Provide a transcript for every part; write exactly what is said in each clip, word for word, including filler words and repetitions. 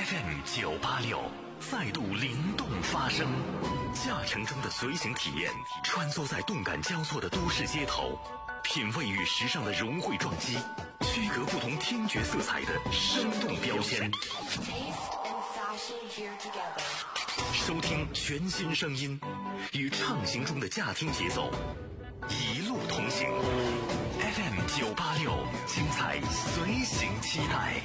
F M 九八六再度灵动发声，驾乘中的随行体验，穿梭在动感交错的都市街头，品味与时尚的融汇撞击，区隔不同听觉色彩的生动标签。收听全新声音，与畅行中的驾听节奏一路同行。F M 九八六，精彩随行期待。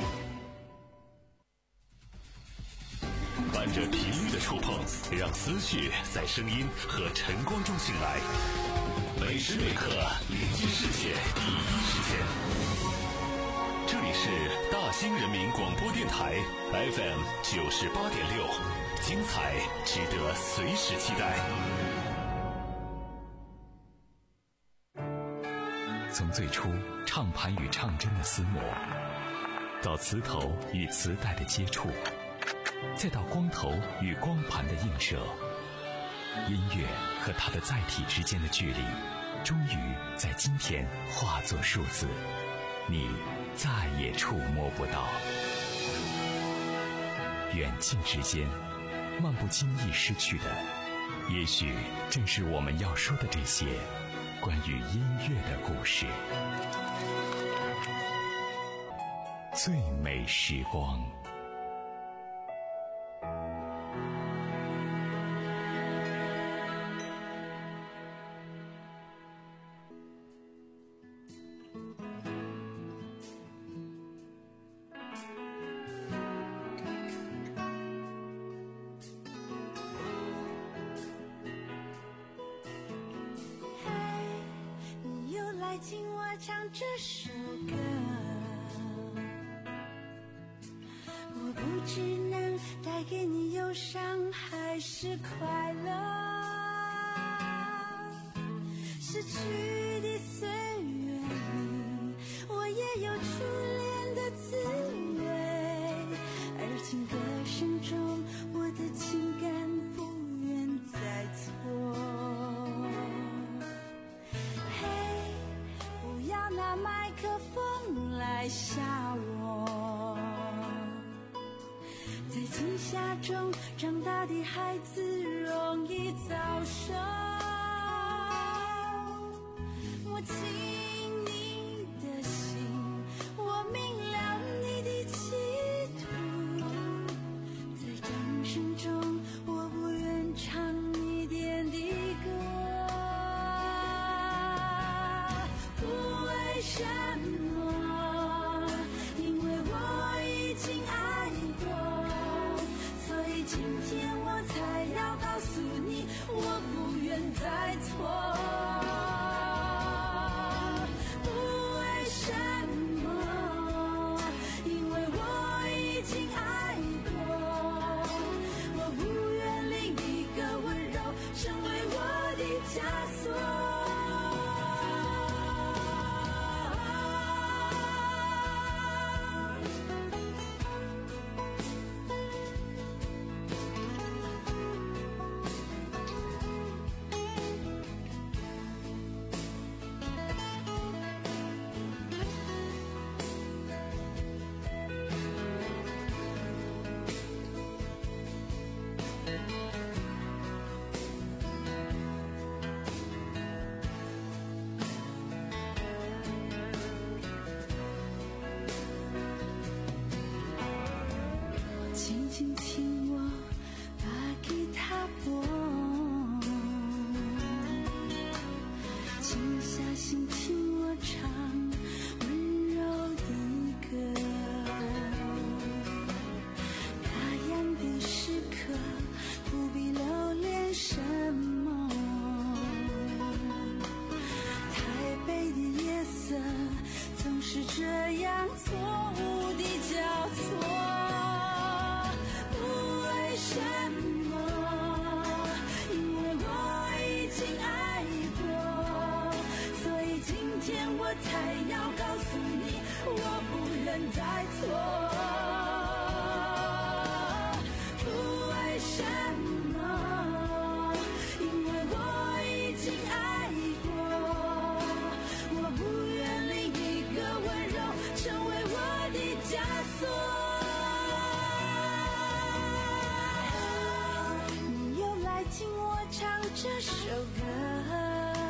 伴着频率的触碰，让思绪在声音和晨光中醒来。每时每刻，临近世界第一时间。这里是大兴人民广播电台 F M 九十八点六，精彩值得随时期待。从最初唱盘与唱针的厮磨，到磁头与磁带的接触，再到光头与光盘的映射，音乐和它的载体之间的距离，终于在今天化作数字，你再也触摸不到。远近之间，漫不经意失去的，也许正是我们要说的这些关于音乐的故事。最美时光。 今天我才要告诉你，我不愿再这首歌。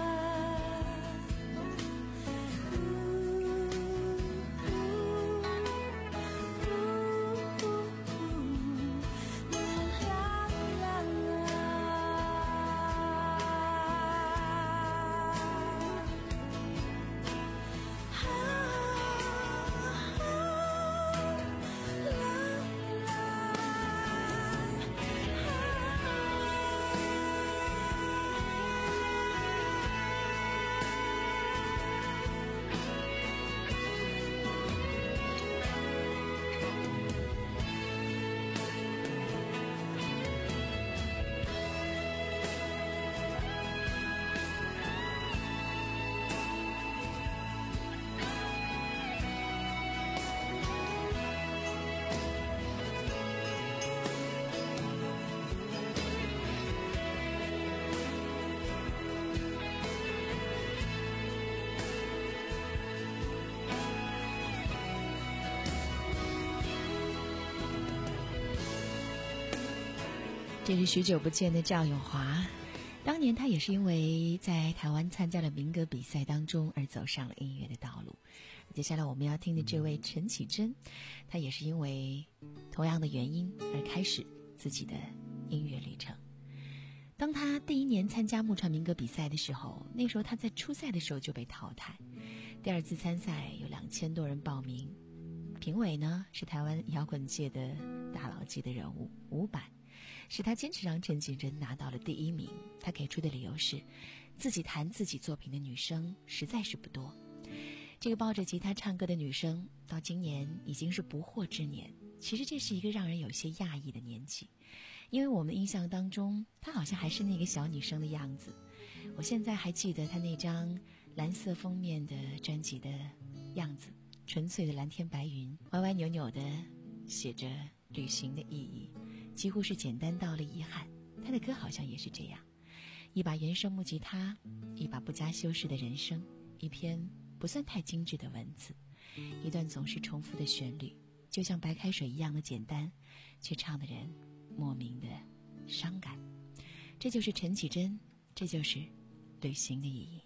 这是许久不见的赵咏华，当年他也是因为在台湾参加了民歌比赛当中而走上了音乐的道路。接下来我们要听的这位陈绮贞，他也是因为同样的原因而开始自己的音乐旅程。当他第一年参加木船民歌比赛的时候，那时候他在初赛的时候就被淘汰，第二次参赛有两千多人报名，评委呢是台湾摇滚界的大佬级的人物伍佰，是他坚持让陈绮贞拿到了第一名。他给出的理由是自己弹自己作品的女生实在是不多，这个抱着吉他唱歌的女生到今年已经是不惑之年。其实这是一个让人有些讶异的年纪，因为我们印象当中她好像还是那个小女生的样子。我现在还记得她那张蓝色封面的专辑的样子，纯粹的蓝天白云，歪歪扭扭的写着旅行的意义，几乎是简单到了遗憾。他的歌好像也是这样，一把原声木吉他，一把不加修饰的人声，一篇不算太精致的文字，一段总是重复的旋律，就像白开水一样的简单，却唱的人莫名的伤感。这就是陈绮贞，这就是旅行的意义。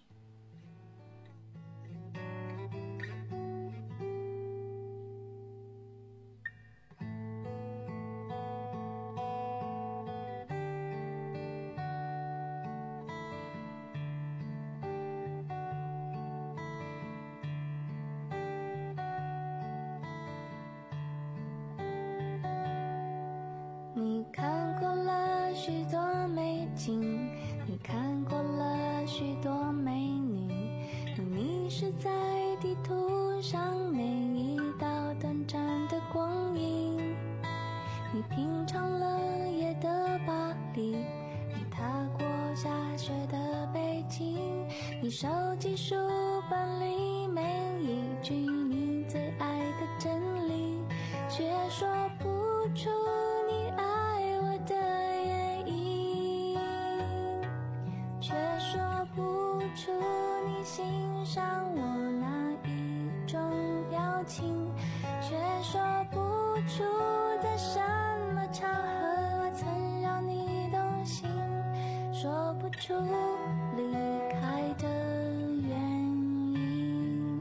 你看过了许多美景，你看过了许多美女，你迷失在地图上每一道短暂的光阴。你品尝了夜的巴黎，你踏过下雪的北京，你收集书本里每一句你最爱的真理，却说不出你爱我的原因，却说不出你欣赏我哪一种表情，却说不出在什么场合我曾让你动心，说不出离开的原因。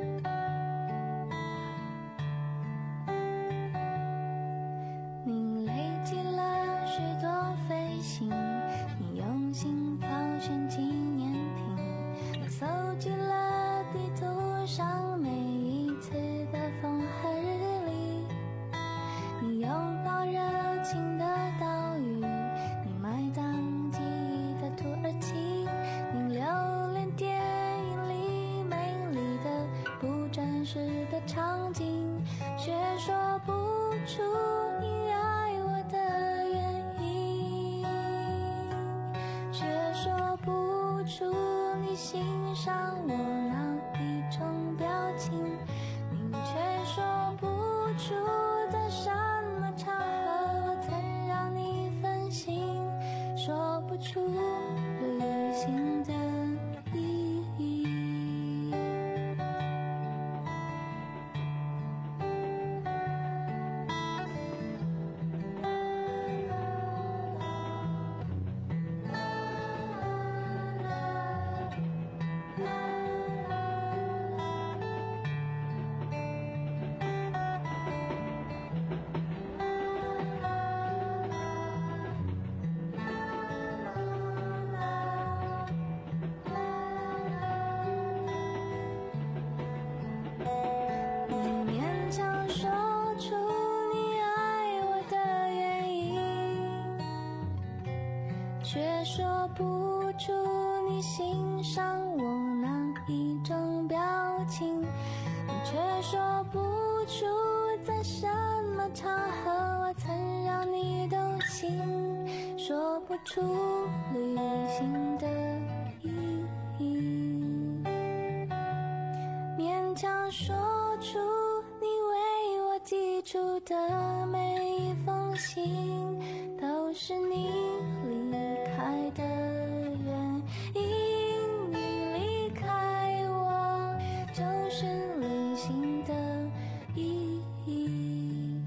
你累积了许多飞行，你用心挑选纪念品，你搜集了地图上每一次的风和日丽，你拥抱热情的岛屿，你埋葬记忆的土耳其， 却说不出你欣赏我哪一种表情，你却说不出在什么场合我曾让你动心，说不出旅行的意义，勉强说出你为我寄出的每一封信都是你离开的原因，你离开我就是旅行的意义。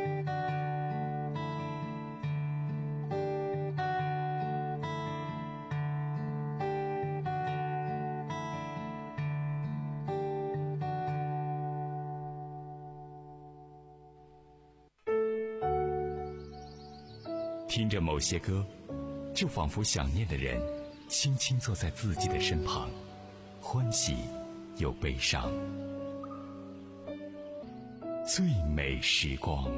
听着某些歌，就仿佛想念的人轻轻坐在自己的身旁，欢喜又悲伤。最美时光。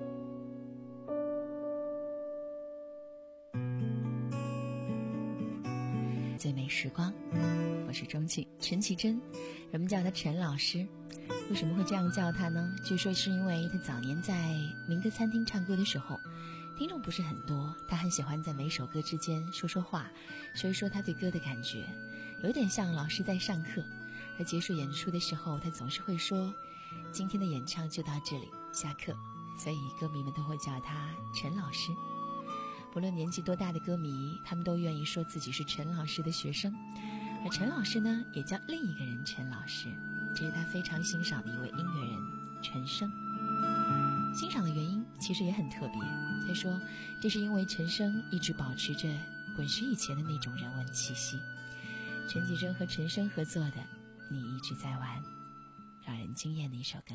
最美时光，我是钟庆，陈绮贞，人们叫她陈老师。为什么会这样叫她呢？据说是因为她早年在民歌餐厅唱歌的时候，听众不是很多，她很喜欢在每首歌之间说说话，说一说她对歌的感觉，有点像老师在上课。而结束演出的时候，她总是会说今天的演唱就到这里，下课。所以歌迷们都会叫她陈老师。不论年纪多大的歌迷，他们都愿意说自己是陈老师的学生。而陈老师呢，也叫另一个人陈老师，这是他非常欣赏的一位音乐人陈升。欣赏的原因其实也很特别，他说这是因为陈升一直保持着滚石以前的那种人文气息。陈绮贞和陈升合作的《你一直在玩》，让人惊艳的一首歌。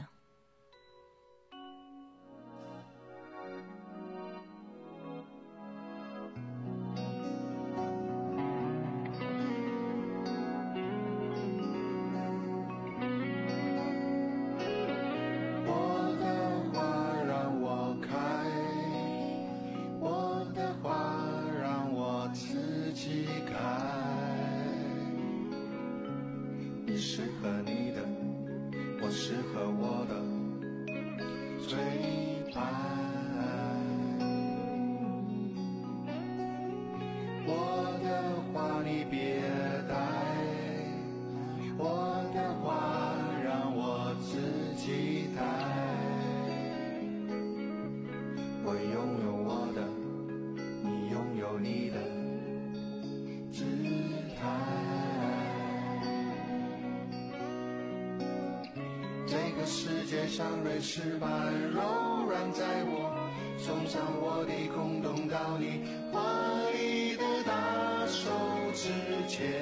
像瑞士般柔软，在我送上我的空洞到你怀里的大手之前，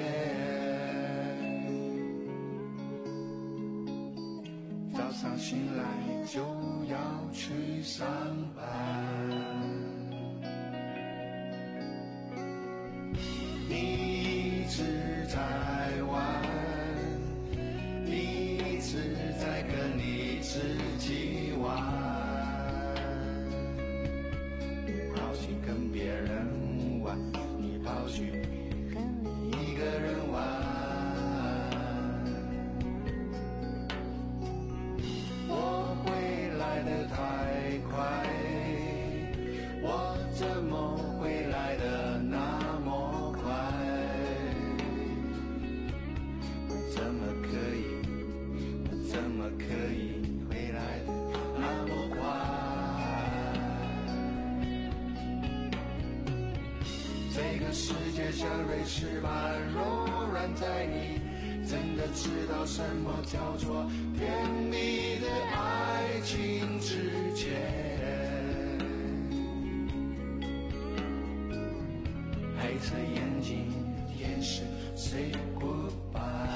早上醒来就要去上班，你一直在玩，你一直在跟你自己玩，你跑去跟别人玩，你跑去跟你一个人玩，我回来的太快，我怎么会来的那么快，我怎么可以我怎么可以世界像瑞士般柔软，在你真的知道什么叫做甜蜜的爱情之前，黑着眼睛也是 say goodbye。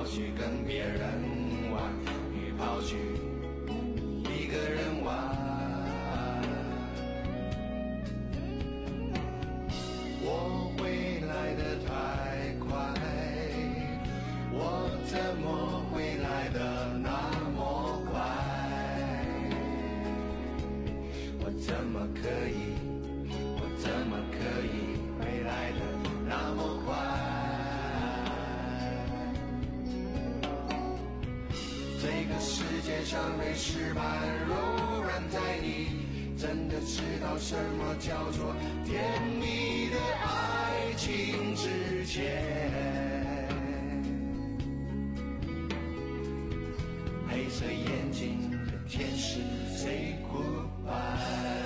去跟别人玩，你跑去一个人玩。我回来的太快，我怎么回来的那么快？我怎么可以，我怎么可以回来的那么快？这个世界上没石板柔软在你真的知道什么叫做甜蜜的爱情之前，黑色眼睛的天使 say goodbye。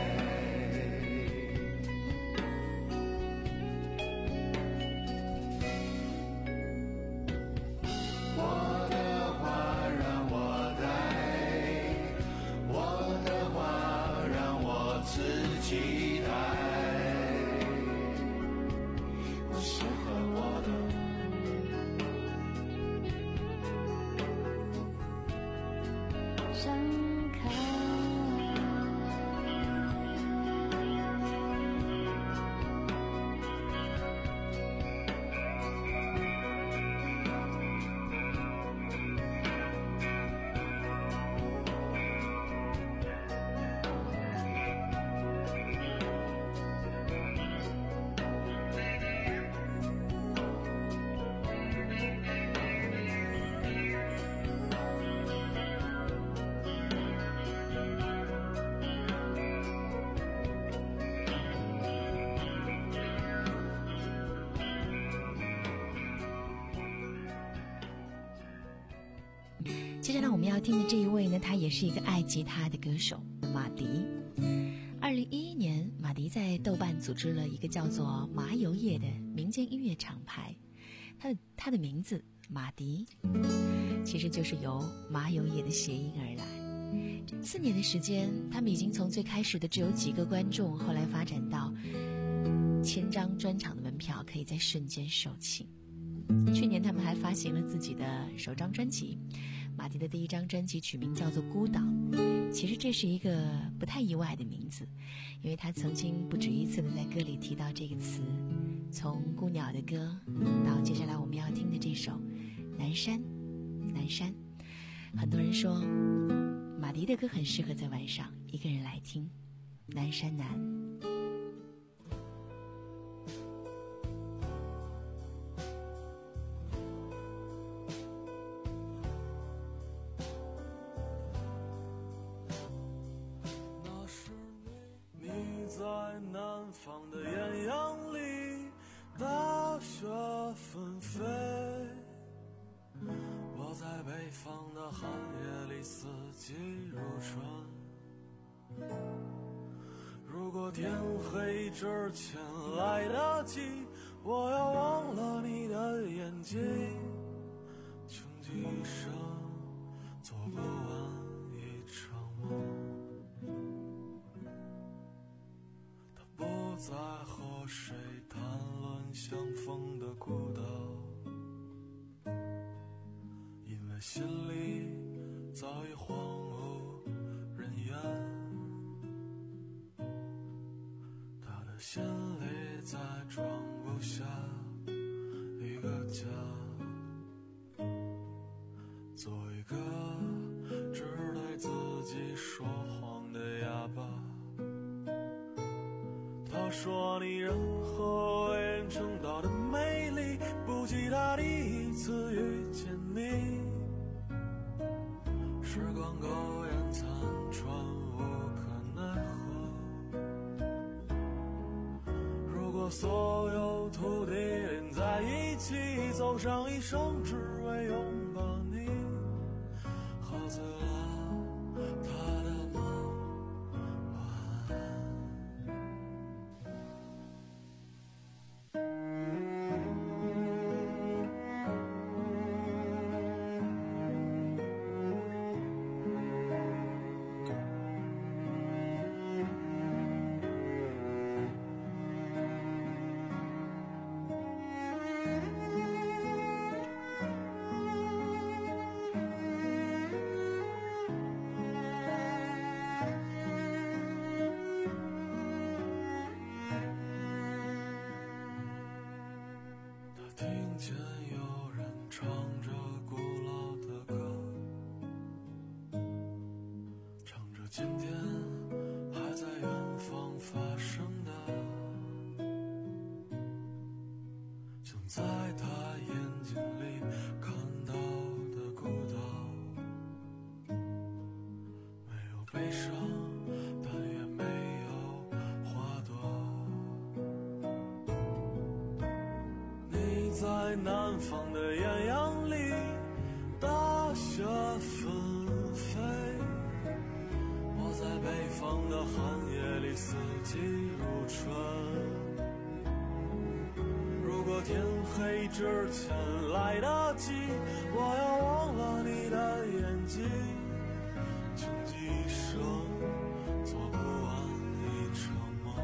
接下来我们要听的这一位呢，他也是一个爱吉他的歌手马迪。二零一一年，马迪在豆瓣组织了一个叫做麻油叶的民间音乐厂牌，他的他的名字马迪其实就是由麻油叶的谐音而来。四年的时间，他们已经从最开始的只有几个观众，后来发展到千张专场的门票可以在瞬间售罄。去年他们还发行了自己的首张专辑，马迪的第一张专辑取名叫做《孤岛》。其实这是一个不太意外的名字，因为他曾经不止一次的在歌里提到这个词，从孤鸟的歌到接下来我们要听的这首《南山》。南山，很多人说马迪的歌很适合在晚上一个人来听，《南山南》。 南方的艳阳里，大雪纷飞。我在北方的寒夜里，四季如春。如果天黑之前来得及，我要忘了你的眼睛，穷极一生做不完一场梦。不再和谁谈论相逢的孤岛，因为心里早已荒无人烟。他的心里再装不下一个家，做一个只对自己说谎的哑巴。他说你任何为人称道的美丽，不及他第一次遇见你。时光苟延残喘，无可奈何。如果所有土地连在一起，走上一生只为拥抱你，喝醉了他的梦。 听见有人唱着古老的歌，唱着今天还在远方发生的，像在他眼睛里看到的孤岛，没有悲伤，但也没有花朵。你在南方的艳阳里，大雪纷飞，我在北方的寒夜里，四季如春。如果天黑之前来得及，我要忘了你的眼睛，穷极一生做不完一场梦。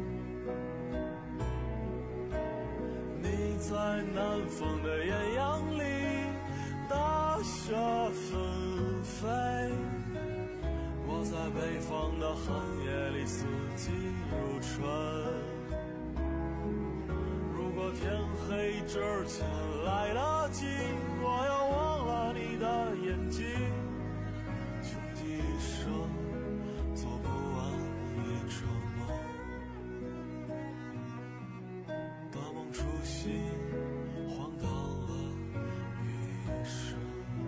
你在南方的艳阳里，大雪纷飞，我在北方的寒夜里，四季如春。如果天黑之前来得及，我要忘了你的眼睛，穷极一生做不完一场梦，大梦初醒，荒唐了一生。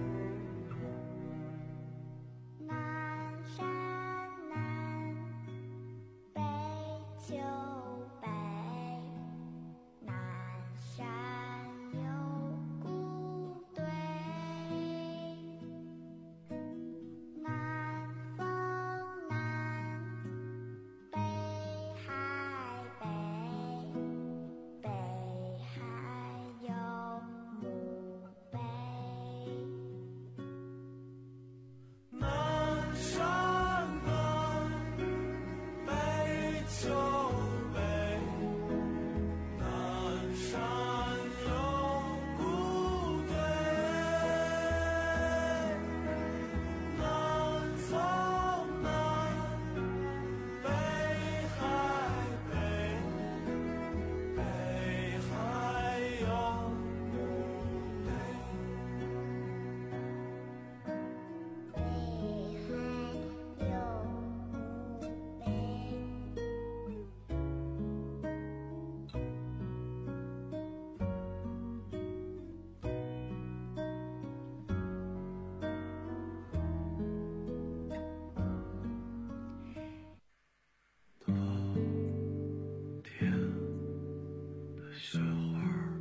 南山南，北秋北，南山有古堆，南风南，北海北，北海有墓碑。 南山南，北秋北，南山有古堆，南风南，北海北，北海有墓碑。 北海有墓碑。 冬天的雪花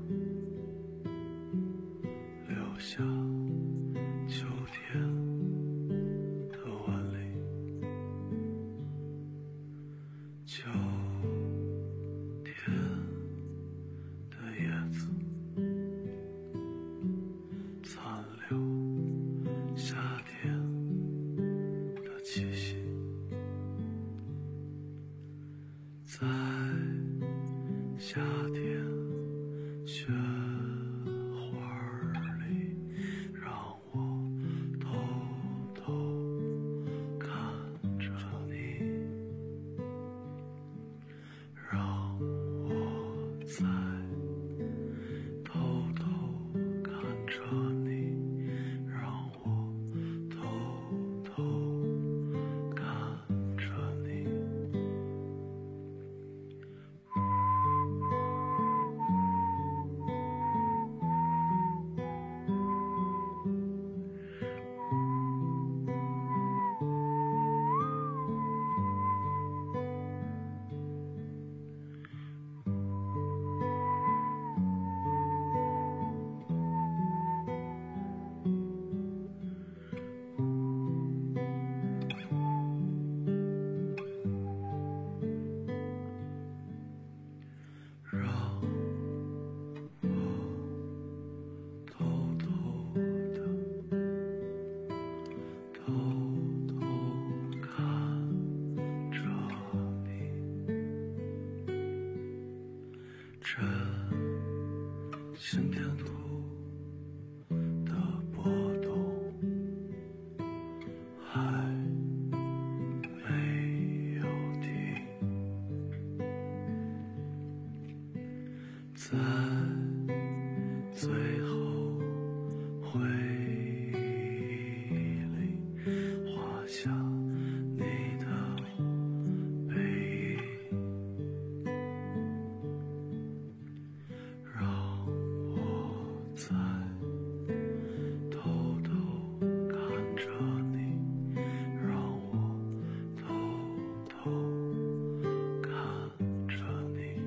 留下秋天的纹理，秋天的叶子残留夏天的气息，在夏天雪花里，让我偷偷看着你，让我在偷偷看着你，让我偷偷看着你。让我偷偷的、偷偷看着你，这心电图的波动还没有停。在最后回忆里画下你的背影，让我在偷偷看着你，让我偷偷看着你。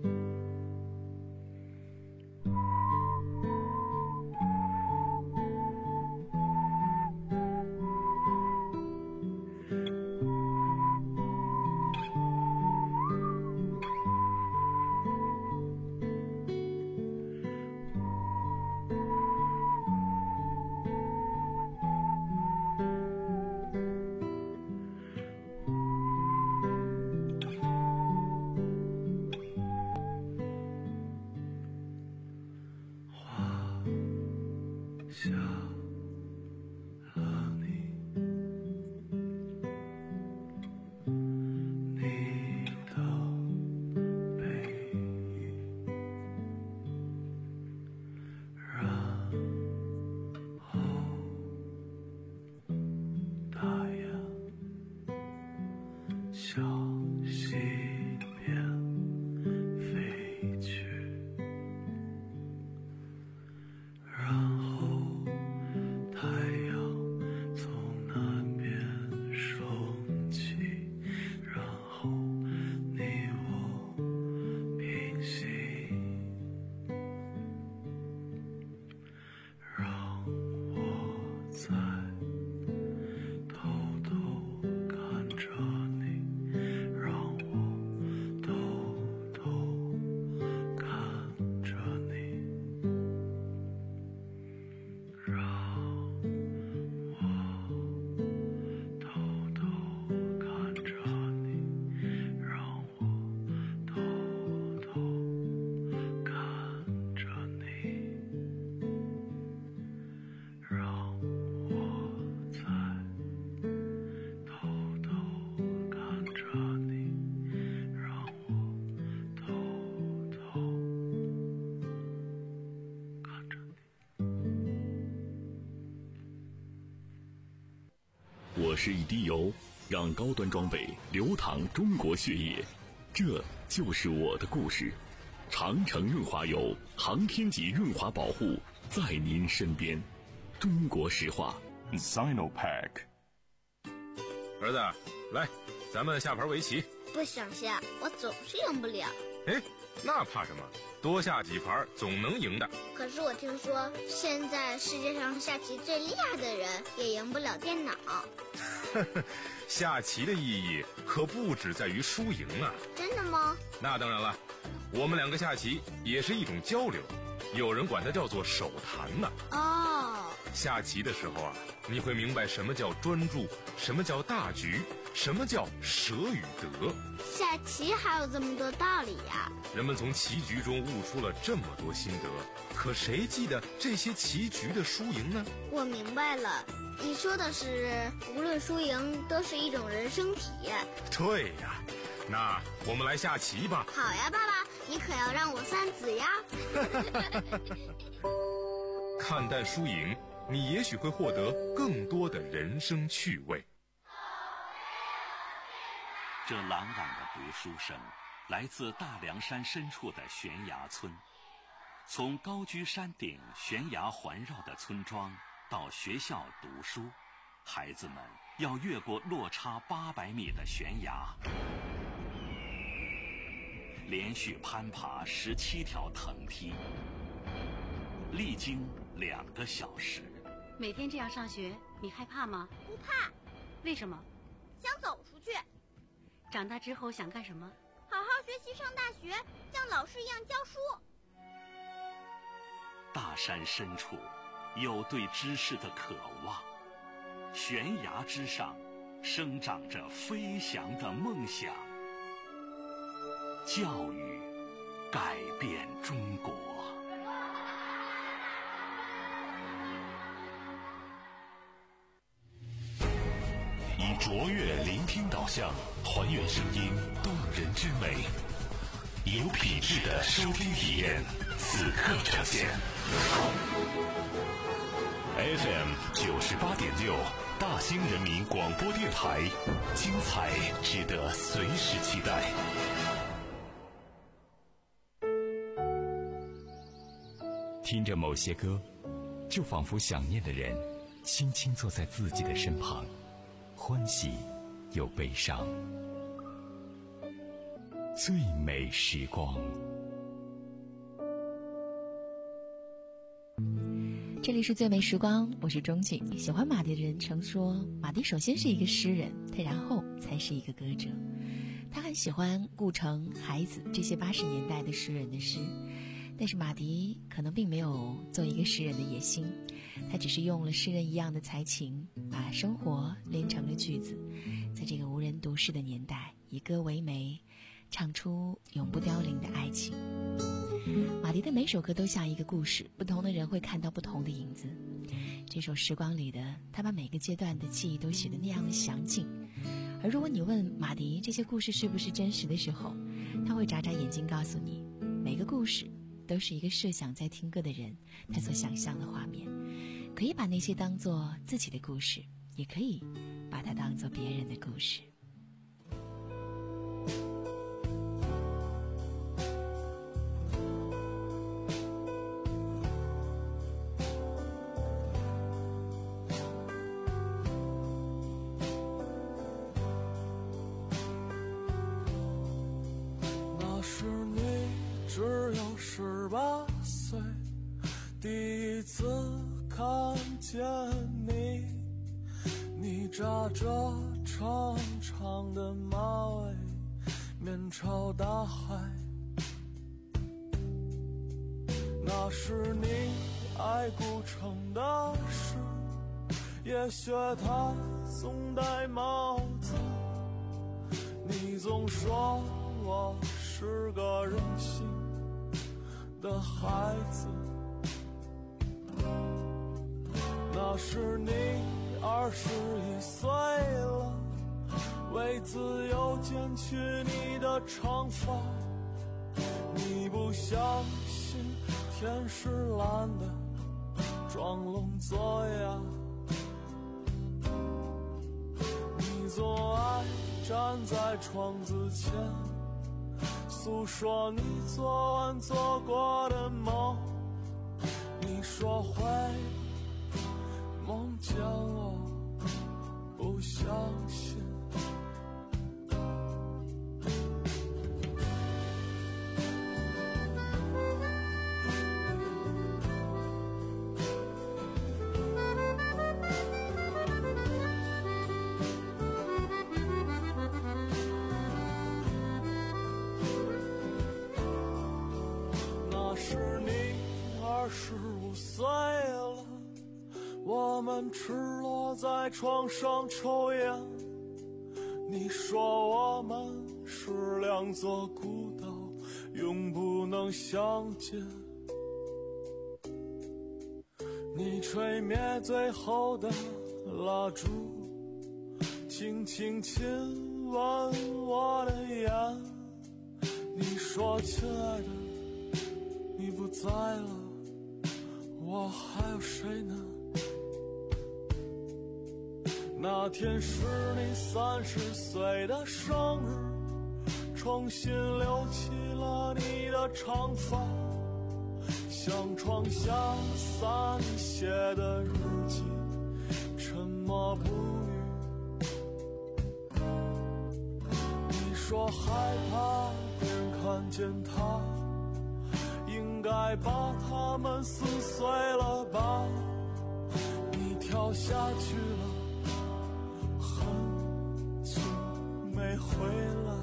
下了你，你的背影，然后大雁向西边飞去，然后太阳从南边升起，然后你我平行，让我在偷偷看着你，让我偷偷看着你，让我偷偷看着你，让我偷偷看着你，让我在偷偷看着你，让我偷偷看着你。 我是一滴油，让高端装备流淌中国血液，这就是我的故事。长城润滑油，航天级润滑保护，在您身边。中国石化 Sinopack。 儿子，来，咱们下盘围棋。 不想下，我总是赢不了。 哎，那怕什么？多下几盘总能赢的。 可是我听说，现在世界上下棋最厉害的人也赢不了电脑。 下棋的意义可不只在于输赢啊。 真的吗？ 那当然了，我们两个下棋也是一种交流，有人管它叫做手谈呢。 哦， 下棋的时候啊，你会明白什么叫专注，什么叫大局，什么叫舍与得。 下棋还有这么多道理呀！ 人们从棋局中悟出了这么多心得，可谁记得这些棋局的输赢呢？ 我明白了，你说的是无论输赢都是一种人生体验。 对呀，那我们来下棋吧。 好呀，爸爸，你可要让我三子呀。 看淡输赢，你也许会获得更多的人生趣味。 这朗朗的读书声来自大凉山深处的悬崖村。从高居山顶悬崖环绕的村庄到学校读书，孩子们要越过落差八百米的悬崖，连续攀爬十七条藤梯，历经两个小时。 每天这样上学，你害怕吗？ 不怕。 为什么？ 想走出去。 长大之后想干什么？ 好好学习，上大学，像老师一样教书。 大山深处有对知识的渴望，悬崖之上生长着飞翔的梦想。教育改变中国。以卓越聆听导向，还原声音动人之美。 有品质的收听体验，此刻呈现。F M 九十八点六，大兴人民广播电台，精彩值得随时期待。听着某些歌，就仿佛想念的人轻轻坐在自己的身旁，欢喜又悲伤。最美时光。 这里是最美时光，我是钟景。喜欢马迪的人曾说，马迪首先是一个诗人，他然后才是一个歌者。他很喜欢顾城、海子这些八十年代的诗人的诗，但是马迪可能并没有做一个诗人的野心，他只是用了诗人一样的才情，把生活连成了句子，在这个无人读诗的年代，以歌为媒，唱出永不凋零的爱情。马迪的每首歌都像一个故事，不同的人会看到不同的影子。这首时光里的他把每个阶段的记忆都写得那样的详尽，而如果你问马迪这些故事是不是真实的时候，他会眨眨眼睛告诉你，每个故事都是一个设想在听歌的人他所想象的画面。可以把那些当作自己的故事，也可以把它当作别人的故事。 第一次看见你，你扎着长长的马尾，面朝大海。那是你爱古城的诗，也学他总戴帽子。你总说我是个任性的孩子，那时你二十一岁了，为自由剪去你的长发。你不相信天是蓝的，装聋作哑。你总爱站在窗子前，诉说你昨晚做过的梦。你说会梦见我，不相信。那是你二十五岁了，我们赤裸在床上抽烟。你说我们是两座孤岛，永不能相见。你吹灭最后的蜡烛，轻轻亲吻我的眼。你说亲爱的，你不在了，我还有谁呢？那天是你三十岁的生日，重新留起了你的长发，像床下散写的日记，沉默不语。你说害怕别人看见他，应该把他们撕碎了吧。你跳下去了，没回来。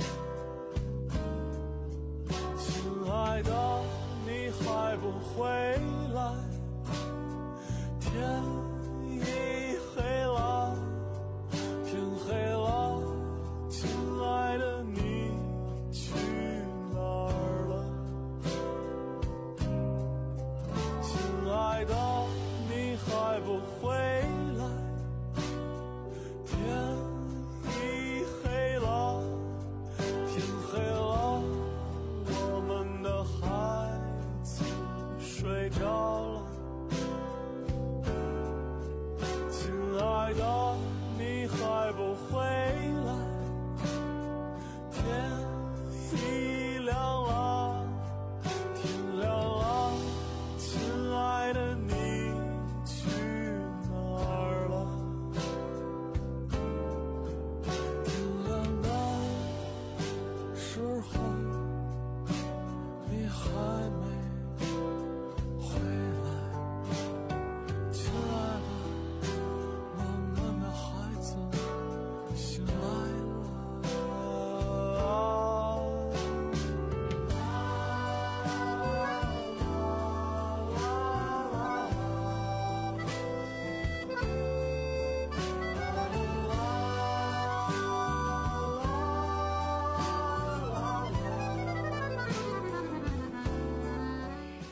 亲爱的，你还不回来？天已黑了，天黑了，亲爱的，你去哪儿了？亲爱的，你还不回来？天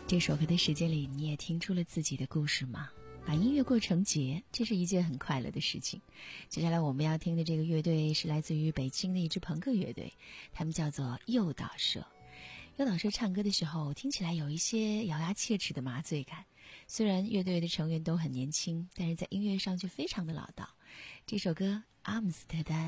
这首歌的时间里，你也听出了自己的故事吗？把音乐过成节，这是一件很快乐的事情。接下来我们要听的这个乐队是来自于北京的一支朋克乐队，他们叫做诱导社。诱导社唱歌的时候听起来有一些咬牙切齿的麻醉感，虽然乐队的成员都很年轻，但是在音乐上却非常的老道。这首歌《阿姆斯特丹》。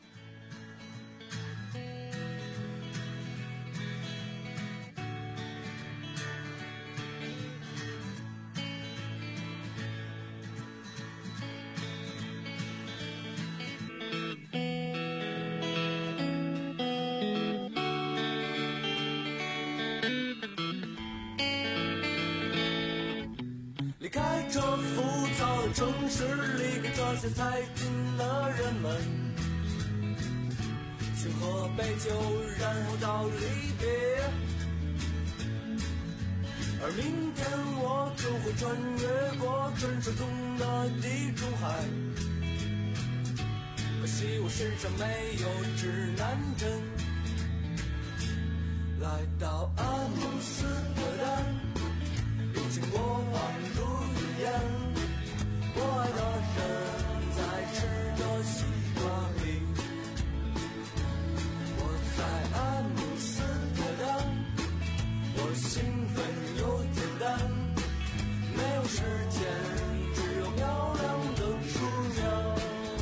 离开这浮躁的城市，离开这些财经的人们，去喝杯酒，然后到离别。而明天我就会穿越过传说中的地中海，可惜我身上没有指南针。来到阿姆斯特丹，如今我宛如云烟，我爱的人在吃着西瓜皮。我在阿姆斯特丹，我兴奋又简单，没有时间，只有漂亮的姑娘。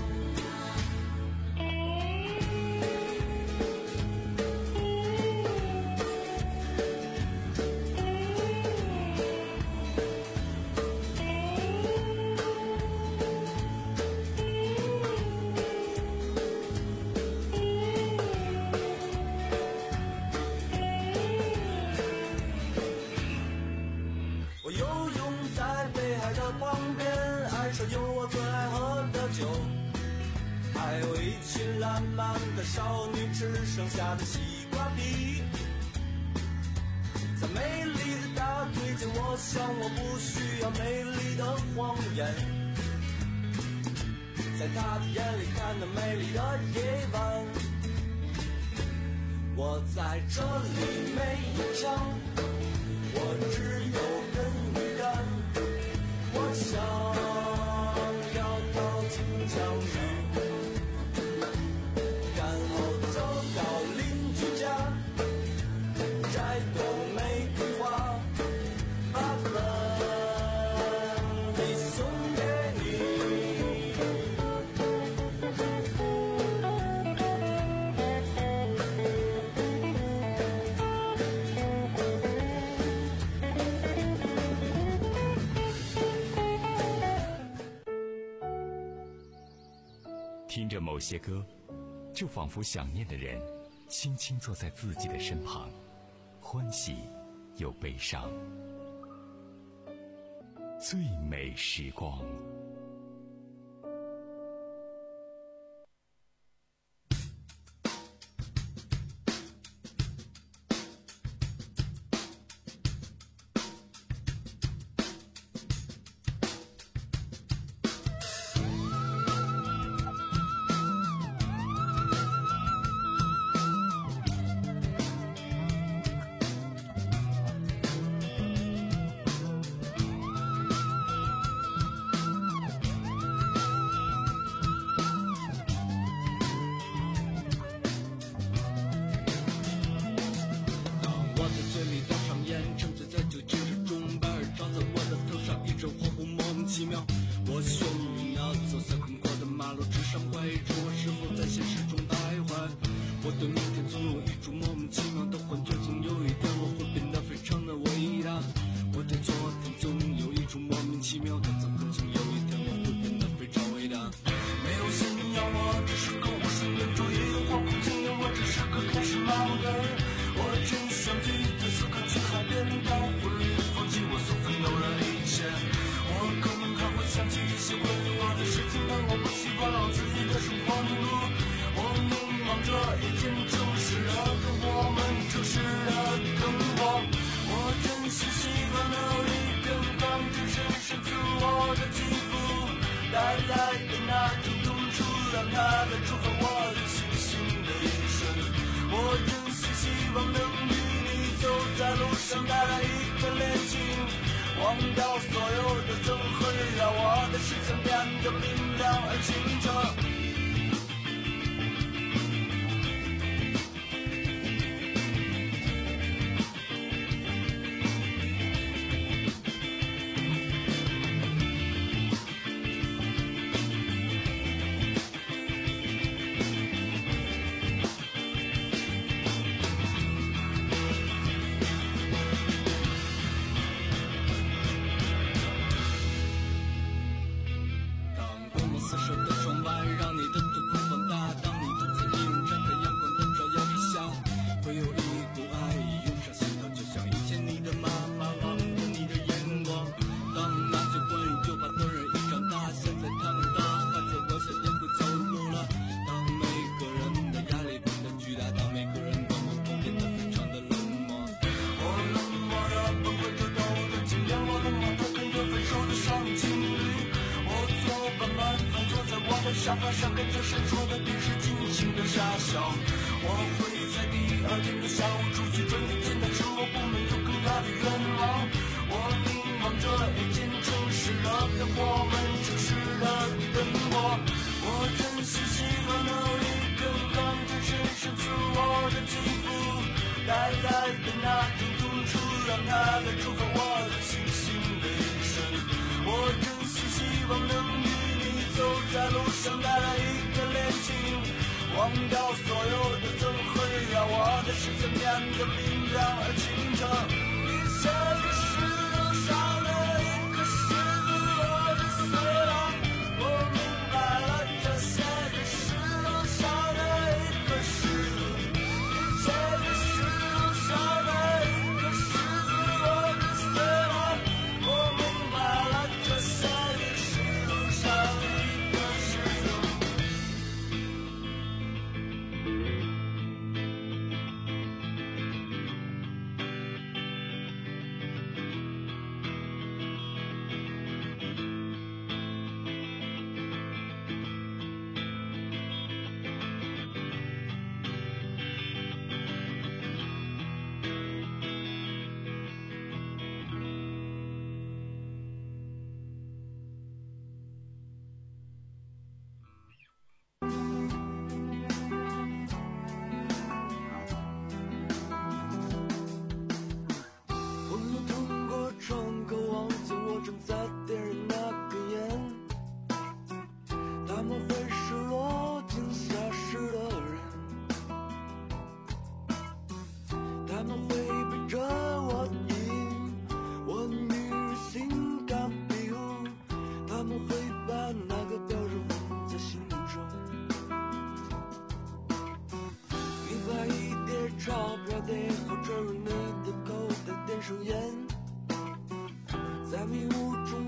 烂漫的少女吃剩下的西瓜皮，在美丽的大腿间，我想我不需要美丽的谎言。在她的眼里看到美丽的夜晚，我在这里没有唱，我只有根鱼竿，我想要跳进江里。 听着某些歌，就仿佛想念的人轻轻坐在自己的身旁，欢喜又悲伤。最美时光。 我真心希望能与你走在路上，带来一个脸。 掉所有的憎恨，让我的视线变得明亮而清澈。 四射的窗外，让你的瞳孔放大。当你独自一人站在阳光的照耀之下，会有一股爱涌上心头，就像以前你的妈妈望着你的眼光。当那些关于就怕的人一长大，现在他们的孩子我想也会走路了。当每个人的压力变得巨大，当每个人的目光变得非常的冷漠， 我冷漠的崩溃着斗的今天，我冷漠的跟着分手的伤情侣，我左半乱翻坐在我的沙发上，看着闪烁的电视，尽情的傻笑。我会在第二天的下午出去转眼间的生活不能有更大的愿望。我凝望着夜间城市的灯火，们城市的灯火。我真心希望有一根钢针深深刺我的肌肤，呆呆的那种痛楚，让它来触发我的清醒的眼神。我真心希望能与你走在路上，带来一个恋情，忘掉所有的憎恨，让我的视线变得明亮而清澈。你像个石头上的一颗石子，我的碎了，我明白了，这些个石头上的一颗石子，你这个石头上的一颗石子，我的碎了，我明白了，这些个石头上的一颗石子。朋友通过窗口望见我正在点燃那根烟，他们会是落井下石的人，他们会背着我饮我女人性感比武，他们会把那个标准放在心中。你把一叠钞票叠好，转入你的口袋，点上烟，在迷雾中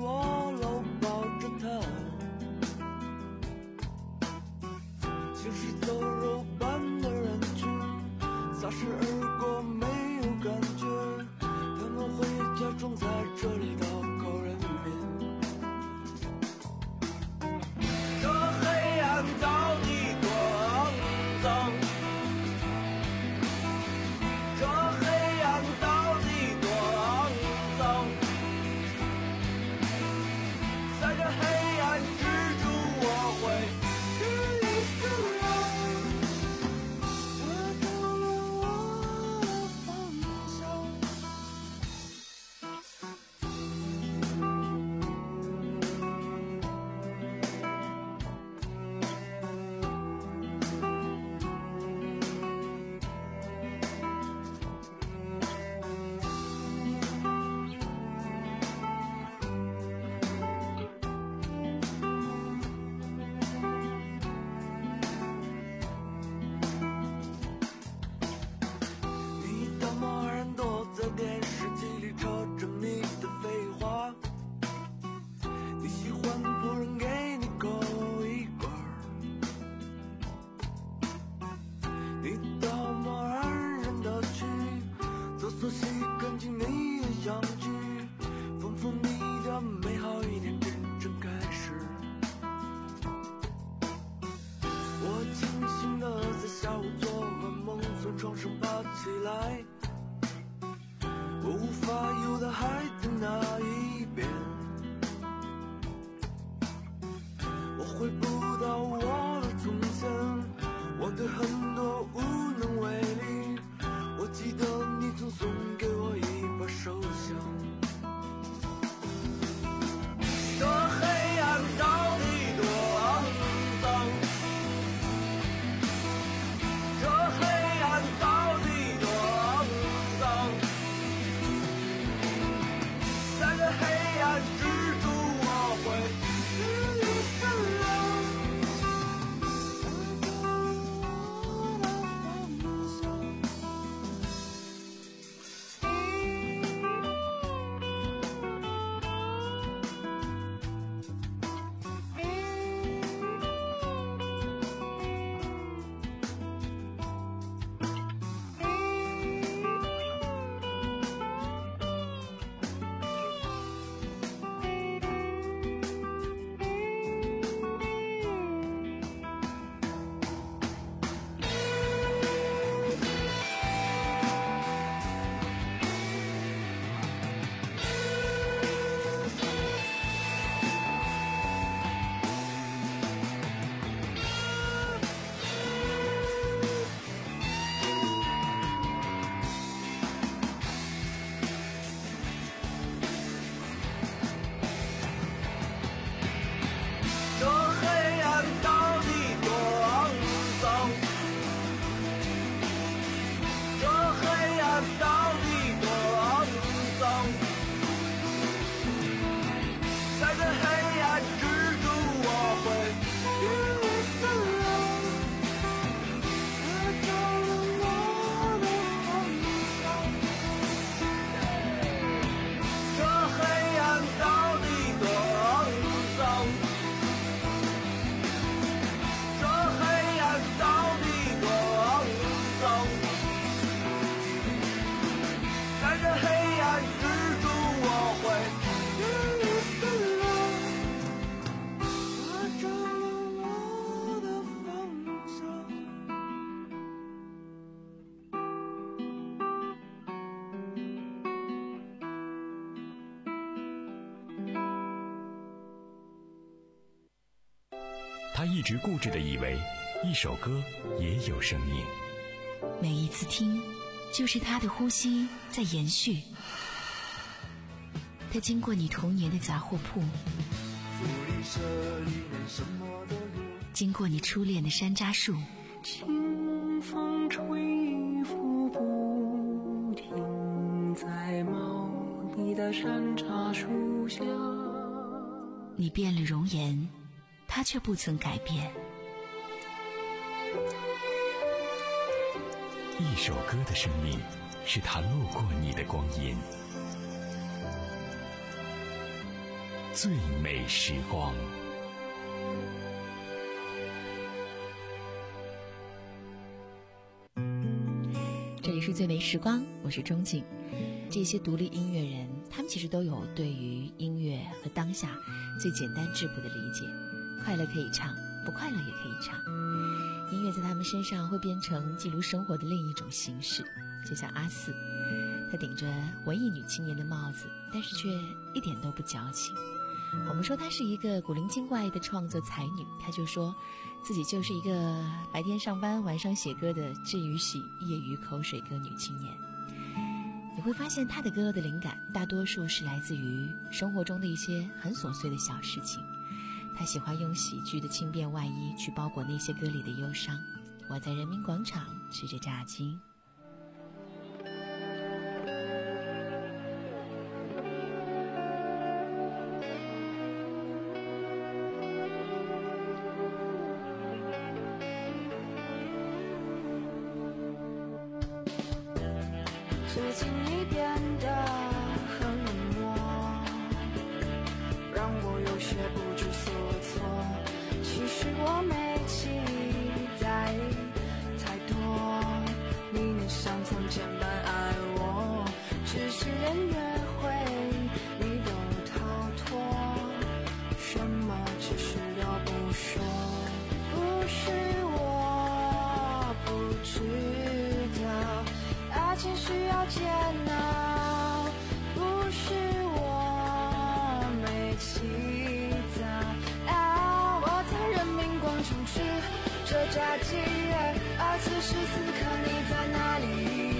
黑暗之中，我会与你分老。 他一直固执地以为一首歌也有生命， 每一次听就是他的呼吸在延续。他经过你童年的杂货铺，经过你初恋的山楂树， 清风吹拂不停在茂密的山楂树下。 你变了容颜，他却不曾改变。 一首歌的生命是他路过你的光阴，最美时光。 这里是最美时光，我是钟景。这些独立音乐人，他们其实都有对于音乐和当下最简单质朴的理解，快乐可以唱，不快乐也可以唱。音乐在他们身上会变成记录生活的另一种形式，就像阿四，她顶着文艺女青年的帽子，但是却一点都不矫情。我们说她是一个古灵精怪的创作才女，她就说自己就是一个白天上班晚上写歌的治愈系业余口水歌女青年。你会发现她的歌的灵感大多数是来自于生活中的一些很琐碎的小事情。她喜欢用喜剧的轻便外衣去包裹那些歌里的忧伤。我在人民广场吃着炸鸡， 最近你变得很冷漠，让我有些不知所措。其实我没期待太多，你能像从前般爱我，只是连约会你都逃脱，什么其实都不说。不是我不知道爱情需要煎熬，不是我没起早啊！我在人民广场吃着炸鸡，而此时此刻你在哪里？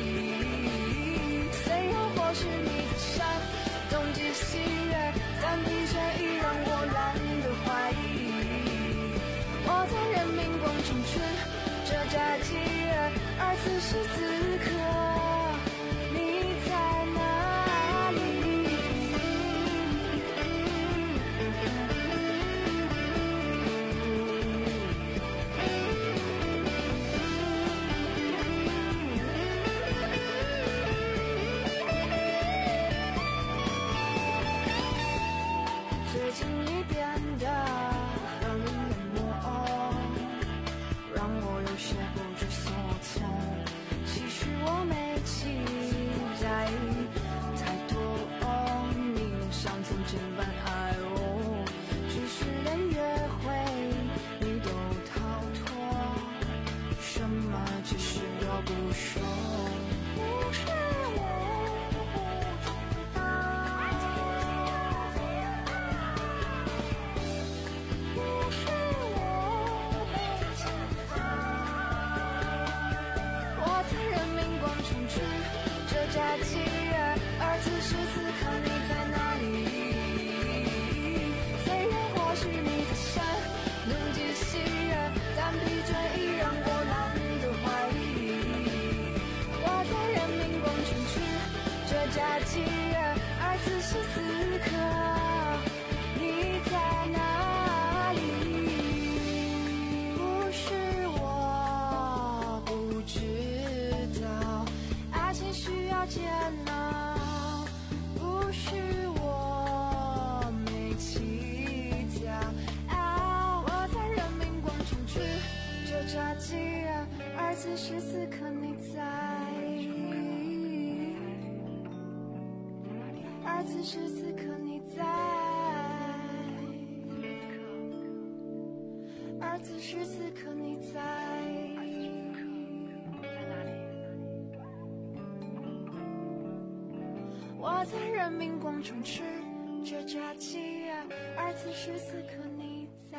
虽然或许你在山东极喜悦，但疲倦已让我懒得怀疑。我在人民广场吃着炸鸡，而此时此刻你在哪里？ 假期，而此时此刻你在哪里？虽然或许你在山东极西，但疲倦已让我懒得怀疑。我在人民广场吃着炸鸡，而此时此刻你在哪里？不是我不知道爱情需要煎熬，不是我没起早，啊，我在人民广场吃着炸鸡，而此时此刻你在，而此时此刻你在，而此时此刻你在。我在人民广场吃着炸鸡，而此时此刻你在。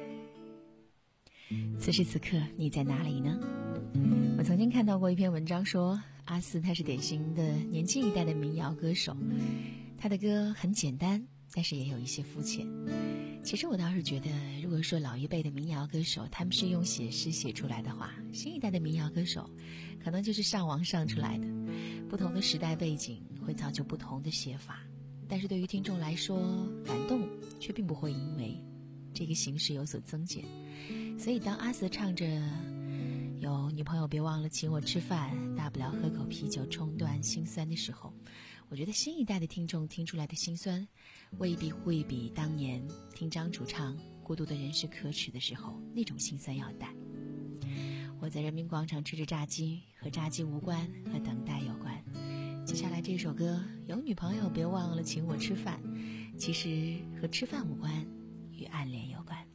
此时此刻你在哪里呢？我曾经看到过一篇文章说，阿斯他是典型的年轻一代的民谣歌手，他的歌很简单，但是也有一些肤浅。其实我倒是觉得，如果说老一辈的民谣歌手他们是用写诗写出来的话，新一代的民谣歌手可能就是上网上出来的。不同的时代背景会造就不同的写法，但是对于听众来说，感动却并不会因为这个形式有所增减。所以当阿斯唱着有女朋友别忘了请我吃饭，大不了喝口啤酒冲断心酸的时候，我觉得新一代的听众听出来的心酸未必会比当年听张楚唱孤独的人是可耻的时候那种心酸要淡。我在人民广场吃着炸鸡，和炸鸡无关，和等待有关。接下来这首歌有女朋友别忘了请我吃饭，其实和吃饭无关，与暗恋有关。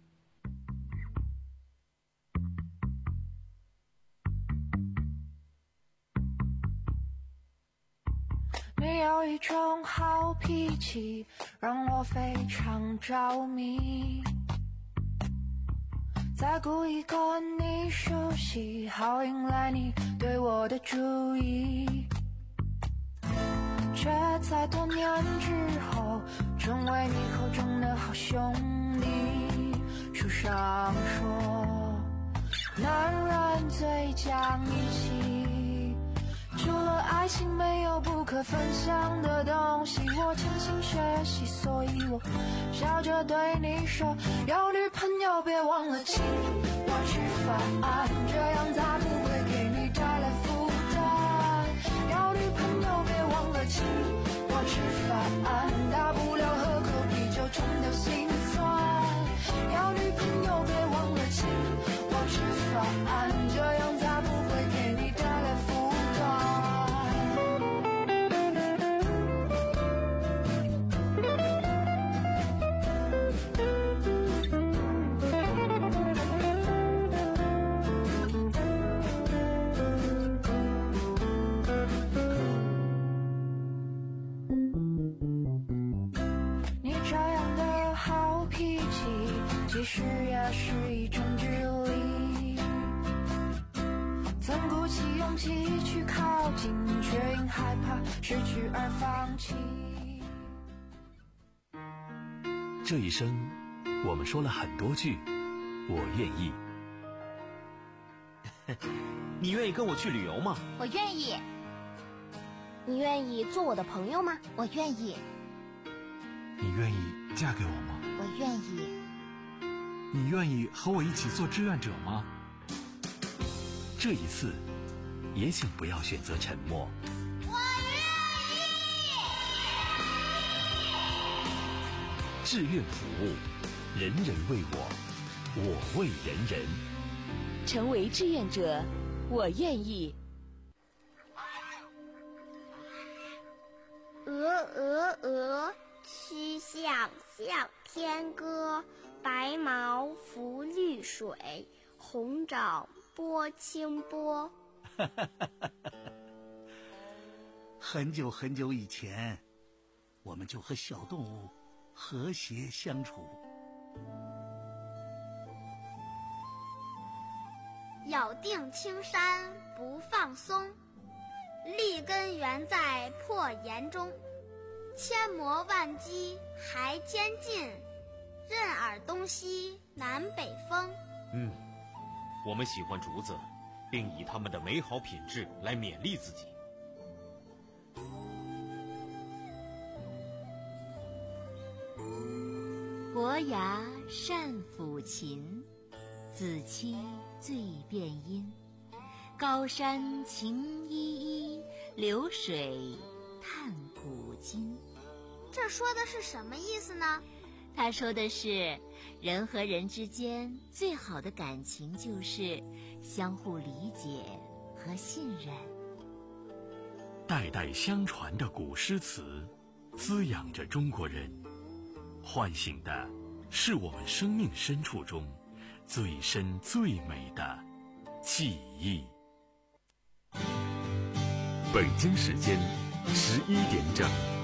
你有一种好脾气，让我非常着迷，在故意跟你熟悉，好引来你对我的注意，却在多年之后成为你口中的好兄弟。书上说，男人最讲义气，除了爱情没有不可分享的东西。我潜心学习，所以我笑着对你说，有女朋友别忘了请我吃饭，这样才不会给你带来负担。有女朋友别忘了请我吃饭，大不了喝口啤酒冲掉心酸。有女朋友别忘了请我吃饭，这样才不会给你带来负担。你这样的好脾气，其实也是一种距离。曾鼓起勇气去靠近，却因害怕失去而放弃。 这一生，我们说了很多句我愿意。 你愿意跟我去旅游吗？ 我愿意。你愿意做我的朋友吗？我愿意。 你愿意嫁给我吗？ 我愿意。 你愿意和我一起做志愿者吗？ 这一次，也请不要选择沉默。 我愿意。 志愿服务，人人为我，我为人人。 成为志愿者，我愿意。 鹅鹅鹅，曲项向天歌。白毛浮绿水，红掌拨清波。 很久很久以前，我们就和小动物和谐相处。 咬定青山不放松， 立根原在破岩中，千磨万击还坚劲，任尔东西南北风。 嗯，我们喜欢竹子，并以它们的美好品质来勉励自己。 伯牙善抚琴，子期最辨音。高山晴依依，流水叹古今。 这说的是什么意思呢？ 他说的是，人和人之间最好的感情就是相互理解和信任。 代代相传的古诗词，滋养着中国人，唤醒的是我们生命深处中最深最美的记忆。 北京时间十一点整。